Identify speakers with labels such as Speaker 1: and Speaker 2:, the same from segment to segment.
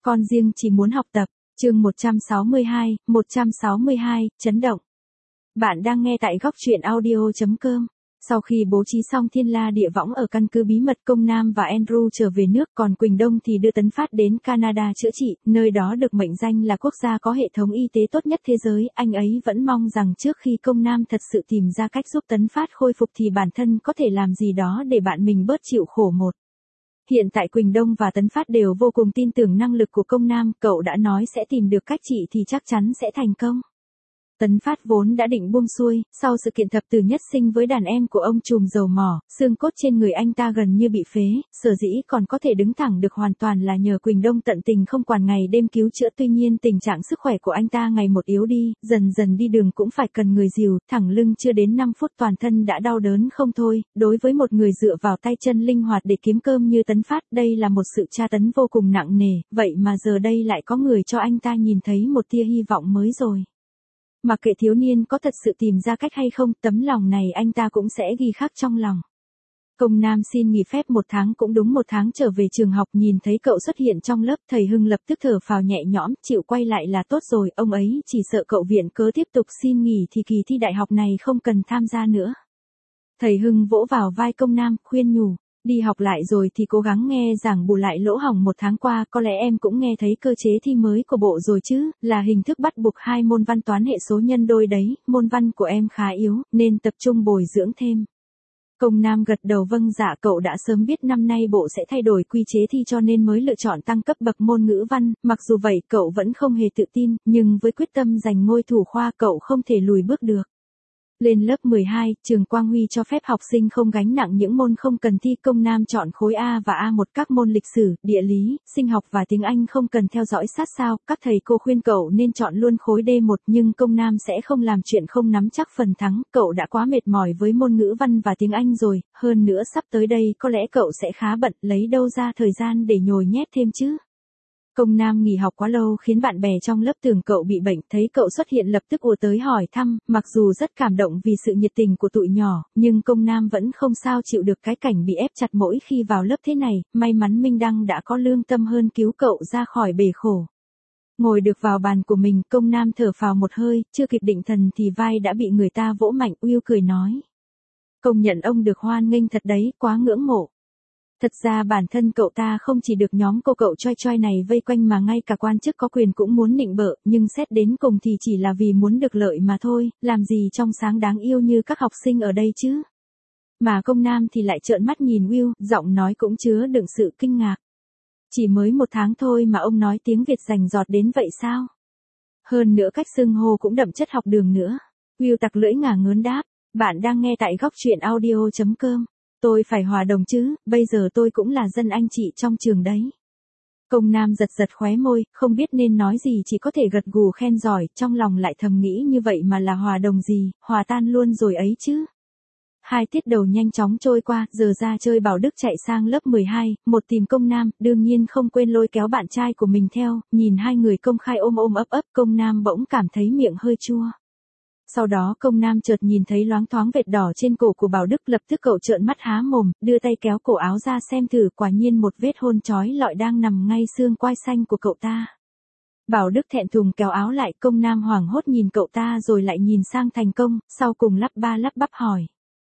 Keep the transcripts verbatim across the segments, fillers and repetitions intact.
Speaker 1: con riêng chỉ muốn học tập. Chương một trăm sáu mươi hai, một trăm sáu mươi hai, chấn động. Bạn đang nghe tại góc truyện audio chấm com. Sau khi bố trí xong thiên la địa võng ở căn cứ bí mật, Công Nam và Andrew trở về nước, còn Quỳnh Đông thì đưa Tấn Phát đến Canada chữa trị, nơi đó được mệnh danh là quốc gia có hệ thống y tế tốt nhất thế giới. Anh ấy vẫn mong rằng trước khi Công Nam thật sự tìm ra cách giúp Tấn Phát khôi phục thì bản thân có thể làm gì đó để bạn mình bớt chịu khổ một. Hiện tại Quỳnh Đông và Tấn Phát đều vô cùng tin tưởng năng lực của Công Nam, cậu đã nói sẽ tìm được cách trị thì chắc chắn sẽ thành công. Tấn Phát vốn đã định buông xuôi, sau sự kiện thập tử nhất sinh với đàn em của ông trùm dầu mỏ, xương cốt trên người anh ta gần như bị phế, sở dĩ còn có thể đứng thẳng được hoàn toàn là nhờ Quỳnh Đông tận tình không quản ngày đêm cứu chữa. Tuy nhiên tình trạng sức khỏe của anh ta ngày một yếu đi, dần dần đi đường cũng phải cần người dìu, thẳng lưng chưa đến năm phút toàn thân đã đau đớn không thôi. Đối với một người dựa vào tay chân linh hoạt để kiếm cơm như Tấn Phát, đây là một sự tra tấn vô cùng nặng nề, vậy mà giờ đây lại có người cho anh ta nhìn thấy một tia hy vọng mới rồi. Mặc kệ thiếu niên có thật sự tìm ra cách hay không, tấm lòng này anh ta cũng sẽ ghi khắc trong lòng. Công Nam xin nghỉ phép một tháng, cũng đúng một tháng trở về trường học, nhìn thấy cậu xuất hiện trong lớp, thầy Hưng lập tức thở phào nhẹ nhõm, chịu quay lại là tốt rồi, ông ấy chỉ sợ cậu viện cớ tiếp tục xin nghỉ thì kỳ thi đại học này không cần tham gia nữa. Thầy Hưng vỗ vào vai Công Nam, khuyên nhủ. Đi học lại rồi thì cố gắng nghe giảng bù lại lỗ hổng một tháng qua, có lẽ em cũng nghe thấy cơ chế thi mới của bộ rồi chứ, là hình thức bắt buộc hai môn văn toán hệ số nhân đôi đấy, môn văn của em khá yếu, nên tập trung bồi dưỡng thêm. Công Nam gật đầu vâng dạ, cậu đã sớm biết năm nay bộ sẽ thay đổi quy chế thi cho nên mới lựa chọn tăng cấp bậc môn ngữ văn, mặc dù vậy cậu vẫn không hề tự tin, nhưng với quyết tâm giành ngôi thủ khoa cậu không thể lùi bước được. Lên lớp mười hai, trường Quang Huy cho phép học sinh không gánh nặng những môn không cần thi. Công Nam chọn khối A và A một, các môn lịch sử, địa lý, sinh học và tiếng Anh không cần theo dõi sát sao. Các thầy cô khuyên cậu nên chọn luôn khối D một, nhưng Công Nam sẽ không làm chuyện không nắm chắc phần thắng. Cậu đã quá mệt mỏi với môn ngữ văn và tiếng Anh rồi, hơn nữa sắp tới đây có lẽ cậu sẽ khá bận, lấy đâu ra thời gian để nhồi nhét thêm chứ. Công Nam nghỉ học quá lâu khiến bạn bè trong lớp tưởng cậu bị bệnh, thấy cậu xuất hiện lập tức ùa tới hỏi thăm, mặc dù rất cảm động vì sự nhiệt tình của tụi nhỏ, nhưng Công Nam vẫn không sao chịu được cái cảnh bị ép chặt mỗi khi vào lớp thế này. May mắn Minh Đăng đã có lương tâm hơn cứu cậu ra khỏi bể khổ. Ngồi được vào bàn của mình, Công Nam thở phào một hơi, chưa kịp định thần thì vai đã bị người ta vỗ mạnh. Will cười nói. Công nhận ông được hoan nghênh thật đấy, quá ngưỡng mộ. Thật ra bản thân cậu ta không chỉ được nhóm cô cậu choi choi này vây quanh mà ngay cả quan chức có quyền cũng muốn nịnh bợ, nhưng xét đến cùng thì chỉ là vì muốn được lợi mà thôi, làm gì trong sáng đáng yêu như các học sinh ở đây chứ. Mà Công Nam thì lại trợn mắt nhìn Will, giọng nói cũng chứa đựng sự kinh ngạc. Chỉ mới một tháng thôi mà ông nói tiếng Việt rành rọt đến vậy sao? Hơn nữa cách xưng hô cũng đậm chất học đường nữa. Will tặc lưỡi ngả ngớn đáp, bạn đang nghe tại góc truyện audio chấm com. Tôi phải hòa đồng chứ, bây giờ tôi cũng là dân anh chị trong trường đấy. Công Nam giật giật khóe môi, không biết nên nói gì, chỉ có thể gật gù khen giỏi, trong lòng lại thầm nghĩ như vậy mà là hòa đồng gì, hòa tan luôn rồi ấy chứ. Hai tiết đầu nhanh chóng trôi qua, giờ ra chơi Bảo Đức chạy sang lớp mười hai, một tìm Công Nam, đương nhiên không quên lôi kéo bạn trai của mình theo, nhìn hai người công khai ôm ôm ấp ấp, Công Nam bỗng cảm thấy miệng hơi chua. Sau đó Công Nam chợt nhìn thấy loáng thoáng vệt đỏ trên cổ của Bảo Đức, lập tức cậu trợn mắt há mồm, đưa tay kéo cổ áo ra xem thử, quả nhiên một vết hôn chói lọi đang nằm ngay xương quai xanh của cậu ta. Bảo Đức thẹn thùng kéo áo lại, Công Nam hoảng hốt nhìn cậu ta rồi lại nhìn sang Thành Công, sau cùng lắp ba lắp bắp hỏi.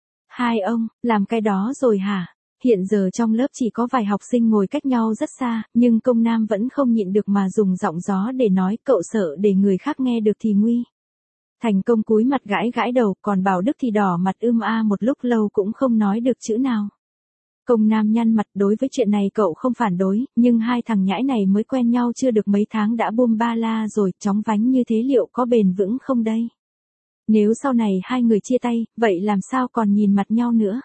Speaker 1: Hai ông, làm cái đó rồi hả? Hiện giờ trong lớp chỉ có vài học sinh ngồi cách nhau rất xa, nhưng Công Nam vẫn không nhịn được mà dùng giọng gió để nói, cậu sợ để người khác nghe được thì nguy. Thành Công cúi mặt gãi gãi đầu, còn Bảo Đức thì đỏ mặt ưm a một lúc lâu cũng không nói được chữ nào. Công Nam nhăn mặt, đối với chuyện này cậu không phản đối, nhưng hai thằng nhãi này mới quen nhau chưa được mấy tháng đã bum ba la rồi, chóng vánh như thế liệu có bền vững không đây? Nếu sau này hai người chia tay, vậy làm sao còn nhìn mặt nhau nữa?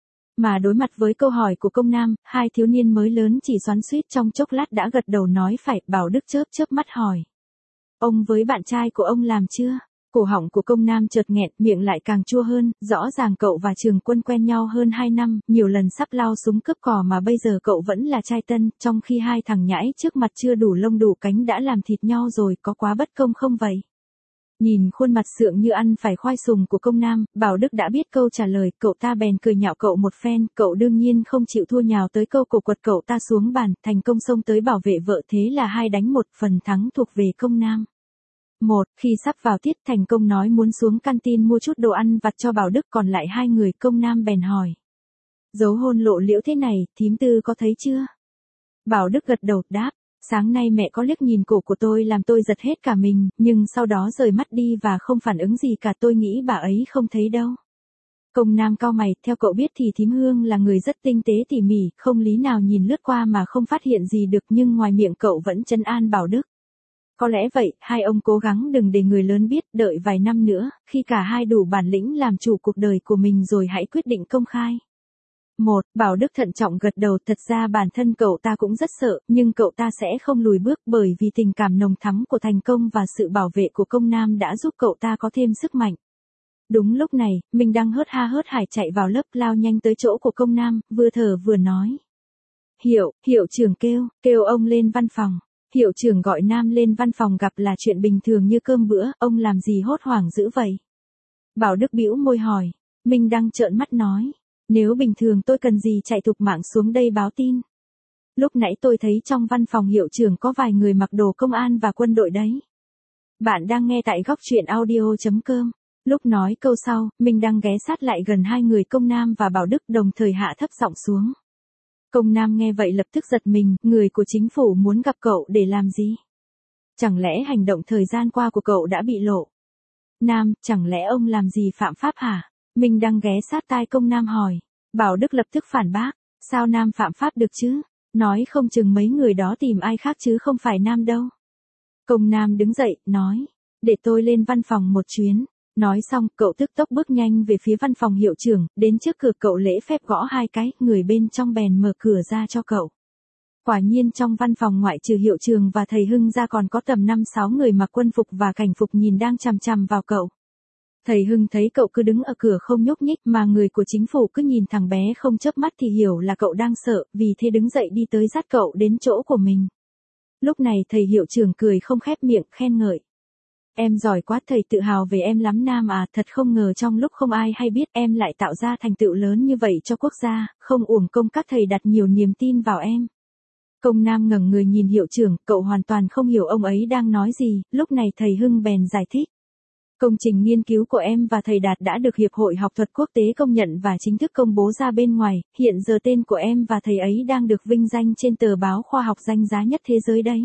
Speaker 1: Mà đối mặt với câu hỏi của Công Nam, hai thiếu niên mới lớn chỉ xoắn xuýt trong chốc lát đã gật đầu nói phải. Bảo Đức chớp chớp mắt hỏi. Ông với bạn trai của ông làm chưa? Cổ họng của Công Nam chợt nghẹn, miệng lại càng chua hơn, rõ ràng cậu và Trường Quân quen nhau hơn hai năm, nhiều lần sắp lao súng cướp cò mà bây giờ cậu vẫn là trai tân, trong khi hai thằng nhãi trước mặt chưa đủ lông đủ cánh đã làm thịt nhau rồi, có quá bất công không vậy? Nhìn khuôn mặt sượng như ăn phải khoai sùng của công nam, Bảo Đức đã biết câu trả lời, cậu ta bèn cười nhạo cậu một phen, cậu đương nhiên không chịu thua nhào tới câu cổ quật cậu ta xuống bàn, thành công xông tới bảo vệ vợ thế là hai đánh một, phần thắng thuộc về công nam. Một, khi sắp vào tiết thành công nói muốn xuống canteen mua chút đồ ăn vặt cho Bảo Đức còn lại hai người công nam bèn hỏi. Dấu hôn lộ liễu thế này, thím tư có thấy chưa? Bảo Đức gật đầu đáp. Sáng nay mẹ có liếc nhìn cổ của tôi làm tôi giật hết cả mình, nhưng sau đó rời mắt đi và không phản ứng gì cả tôi nghĩ bà ấy không thấy đâu. Công nam cau mày, theo cậu biết thì thím Hương là người rất tinh tế tỉ mỉ, không lý nào nhìn lướt qua mà không phát hiện gì được nhưng ngoài miệng cậu vẫn trấn an Bảo Đức. Có lẽ vậy, hai ông cố gắng đừng để người lớn biết, đợi vài năm nữa, khi cả hai đủ bản lĩnh làm chủ cuộc đời của mình rồi hãy quyết định công khai. Một, Bảo Đức thận trọng gật đầu, thật ra bản thân cậu ta cũng rất sợ, nhưng cậu ta sẽ không lùi bước bởi vì tình cảm nồng thắm của thành công và sự bảo vệ của công nam đã giúp cậu ta có thêm sức mạnh. Đúng lúc này, mình đang hớt ha hớt hải chạy vào lớp lao nhanh tới chỗ của công nam, vừa thở vừa nói. Hiệu, hiệu trưởng kêu, kêu ông lên văn phòng. Hiệu trưởng gọi Nam lên văn phòng gặp là chuyện bình thường như cơm bữa, ông làm gì hốt hoảng dữ vậy? Bảo Đức bĩu môi hỏi, Minh đang trợn mắt nói. Nếu bình thường tôi cần gì chạy thục mạng xuống đây báo tin. Lúc nãy tôi thấy trong văn phòng hiệu trưởng có vài người mặc đồ công an và quân đội đấy. Bạn đang nghe tại góc truyện audio.com. Lúc nói câu sau, mình đang ghé sát lại gần hai người công nam và Bảo Đức đồng thời hạ thấp giọng xuống. Công nam nghe vậy lập tức giật mình, người của chính phủ muốn gặp cậu để làm gì? Chẳng lẽ hành động thời gian qua của cậu đã bị lộ? Nam, chẳng lẽ ông làm gì phạm pháp hả? Mình đang ghé sát tai công nam hỏi. Bảo Đức lập tức phản bác. Sao Nam phạm pháp được chứ? Nói không chừng mấy người đó tìm ai khác chứ không phải Nam đâu. Công nam đứng dậy, nói. Để tôi lên văn phòng một chuyến. Nói xong, cậu tức tốc bước nhanh về phía văn phòng hiệu trưởng, đến trước cửa cậu lễ phép gõ hai cái, người bên trong bèn mở cửa ra cho cậu. Quả nhiên trong văn phòng ngoại trừ hiệu trưởng và thầy Hưng ra còn có tầm năm sáu người mặc quân phục và cảnh phục nhìn đang chằm chằm vào cậu. Thầy Hưng thấy cậu cứ đứng ở cửa không nhúc nhích mà người của chính phủ cứ nhìn thằng bé không chớp mắt thì hiểu là cậu đang sợ, vì thế đứng dậy đi tới dắt cậu đến chỗ của mình. Lúc này thầy hiệu trưởng cười không khép miệng khen ngợi. Em giỏi quá, thầy tự hào về em lắm Nam à, thật không ngờ trong lúc không ai hay biết em lại tạo ra thành tựu lớn như vậy cho quốc gia, không uổng công các thầy đặt nhiều niềm tin vào em. Công Nam ngẩng người nhìn hiệu trưởng, cậu hoàn toàn không hiểu ông ấy đang nói gì, lúc này thầy Hưng bèn giải thích. Công trình nghiên cứu của em và thầy Đạt đã được Hiệp hội Học thuật Quốc tế công nhận và chính thức công bố ra bên ngoài, hiện giờ tên của em và thầy ấy đang được vinh danh trên tờ báo khoa học danh giá nhất thế giới đấy.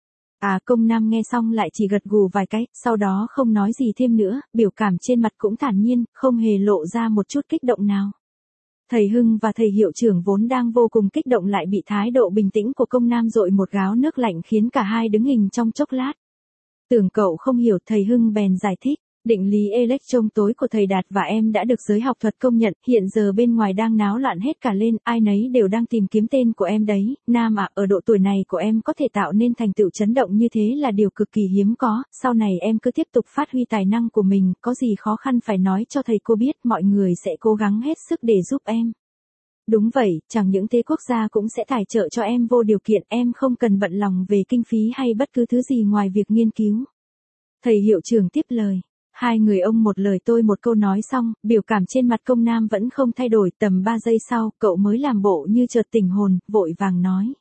Speaker 1: À, công Nam nghe xong lại chỉ gật gù vài cái, sau đó không nói gì thêm nữa, biểu cảm trên mặt cũng thản nhiên, không hề lộ ra một chút kích động nào. Thầy Hưng và thầy hiệu trưởng vốn đang vô cùng kích động lại bị thái độ bình tĩnh của công Nam dội một gáo nước lạnh khiến cả hai đứng hình trong chốc lát. Tưởng cậu không hiểu, thầy Hưng bèn giải thích. Định lý electron tối của thầy Đạt và em đã được giới học thuật công nhận, hiện giờ bên ngoài đang náo loạn hết cả lên, ai nấy đều đang tìm kiếm tên của em đấy. Nam ạ, ở độ tuổi này của em có thể tạo nên thành tựu chấn động như thế là điều cực kỳ hiếm có, sau này em cứ tiếp tục phát huy tài năng của mình, có gì khó khăn phải nói cho thầy cô biết, mọi người sẽ cố gắng hết sức để giúp em. Đúng vậy, chẳng những thế quốc gia cũng sẽ tài trợ cho em vô điều kiện, em không cần bận lòng về kinh phí hay bất cứ thứ gì ngoài việc nghiên cứu. Thầy hiệu trưởng tiếp lời. Hai người ông một lời tôi một câu nói xong, biểu cảm trên mặt công Nam vẫn không thay đổi, tầm ba giây sau, cậu mới làm bộ như chợt tỉnh hồn, vội vàng nói.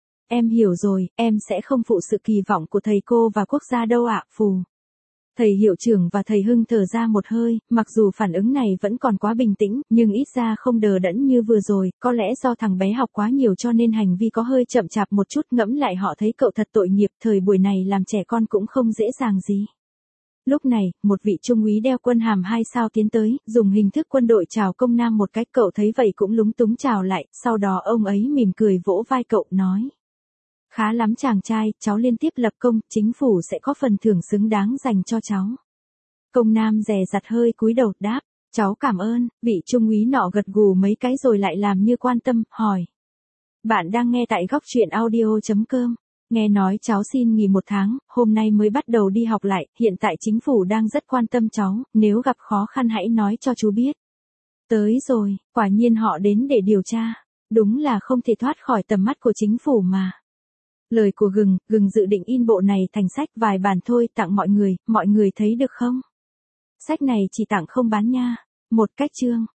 Speaker 1: Em hiểu rồi, em sẽ không phụ sự kỳ vọng của thầy cô và quốc gia đâu ạ, phù. Thầy hiệu trưởng và thầy Hưng thở ra một hơi, mặc dù phản ứng này vẫn còn quá bình tĩnh, nhưng ít ra không đờ đẫn như vừa rồi, có lẽ do thằng bé học quá nhiều cho nên hành vi có hơi chậm chạp một chút, ngẫm lại họ thấy cậu thật tội nghiệp, thời buổi này làm trẻ con cũng không dễ dàng gì. Lúc này, một vị trung úy đeo quân hàm hai sao tiến tới, dùng hình thức quân đội chào công Nam một cách, cậu thấy vậy cũng lúng túng chào lại, sau đó ông ấy mỉm cười vỗ vai cậu nói. Khá lắm chàng trai, cháu liên tiếp lập công, chính phủ sẽ có phần thưởng xứng đáng dành cho cháu. Công Nam dè dặt hơi cúi đầu đáp, cháu cảm ơn, vị trung úy nọ gật gù mấy cái rồi lại làm như quan tâm, hỏi. Bạn đang nghe tại góc truyện audio.com. Nghe nói cháu xin nghỉ một tháng, hôm nay mới bắt đầu đi học lại, hiện tại chính phủ đang rất quan tâm cháu, nếu gặp khó khăn hãy nói cho chú biết. Tới rồi, quả nhiên họ đến để điều tra, đúng là không thể thoát khỏi tầm mắt của chính phủ mà. Lời của Gừng, Gừng dự định in bộ này thành sách vài bản thôi tặng mọi người, mọi người thấy được không? Sách này chỉ tặng không bán nha. Một cách chương.